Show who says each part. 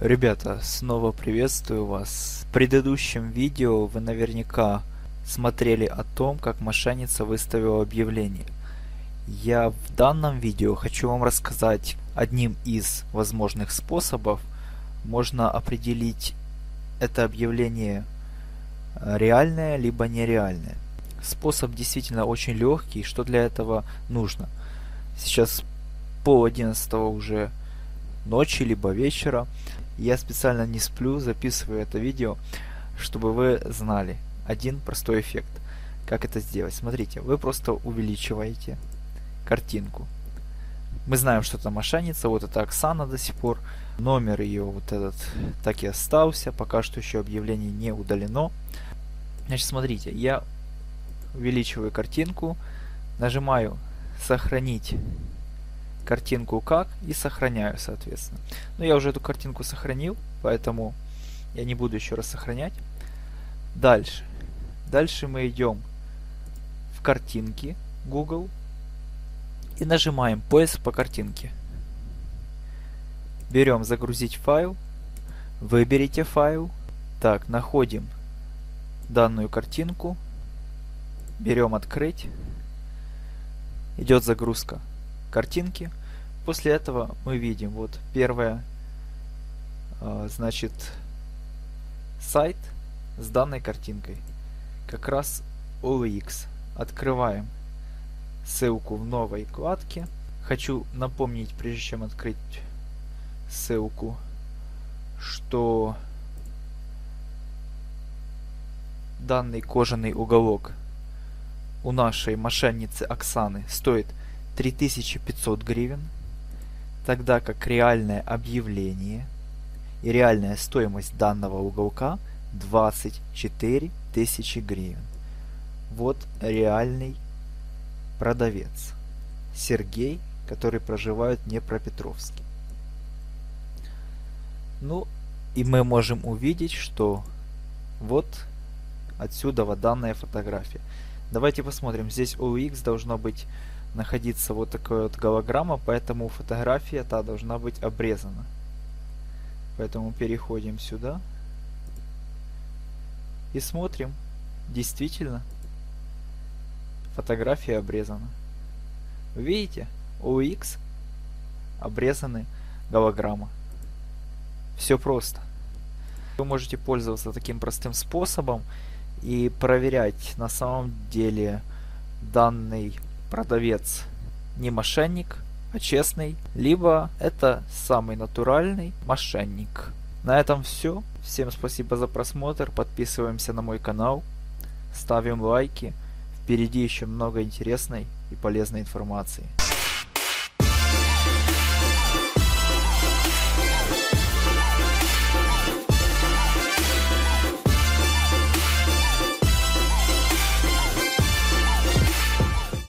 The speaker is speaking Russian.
Speaker 1: Ребята, снова приветствую вас. В предыдущем видео вы наверняка смотрели о том, как мошенница выставила объявление. Я в данном видео хочу вам рассказать одним из возможных способов. Можно определить это объявление реальное либо нереальное. Способ действительно очень легкий. Что для этого нужно? Сейчас пол 11 уже ночи либо вечера. Я специально не сплю, записываю это видео, чтобы вы знали один простой эффект. Как это сделать? Смотрите, вы просто увеличиваете картинку. Мы знаем, что это мошенница, вот это Оксана до сих пор. Номер ее вот этот так и остался, пока что еще объявление не удалено. Значит, смотрите, я увеличиваю картинку, нажимаю «Сохранить картинку как» и сохраняю, соответственно. Но я уже эту картинку сохранил, поэтому я не буду еще раз сохранять. Дальше мы идем в картинки Google и нажимаем поиск по картинке. Берем загрузить файл, выберите файл. Так, находим данную картинку, берем открыть, идет загрузка картинки. После этого мы видим вот первое, значит, сайт с данной картинкой, как раз OLX. Открываем ссылку в новой вкладке. Хочу напомнить, прежде чем открыть ссылку, что данный кожаный уголок у нашей мошенницы Оксаны стоит 3500 гривен, тогда как реальное объявление и реальная стоимость данного уголка 24 тысячи гривен. Вот реальный продавец Сергей, который проживает в Днепропетровске. Ну и мы можем увидеть, что вот отсюда вот данная фотография. Давайте посмотрим. Здесь OLX должно быть находиться вот такая вот голограмма, поэтому фотография та должна быть обрезана. Поэтому переходим сюда и смотрим. Действительно, фотография обрезана. Вы видите? OLX обрезаны голограмма. Все просто. Вы можете пользоваться таким простым способом и проверять, на самом деле данный продавец не мошенник, а честный, либо это самый натуральный мошенник. На этом все. Всем спасибо за просмотр. Подписываемся на мой канал, ставим лайки. Впереди еще много интересной и полезной информации.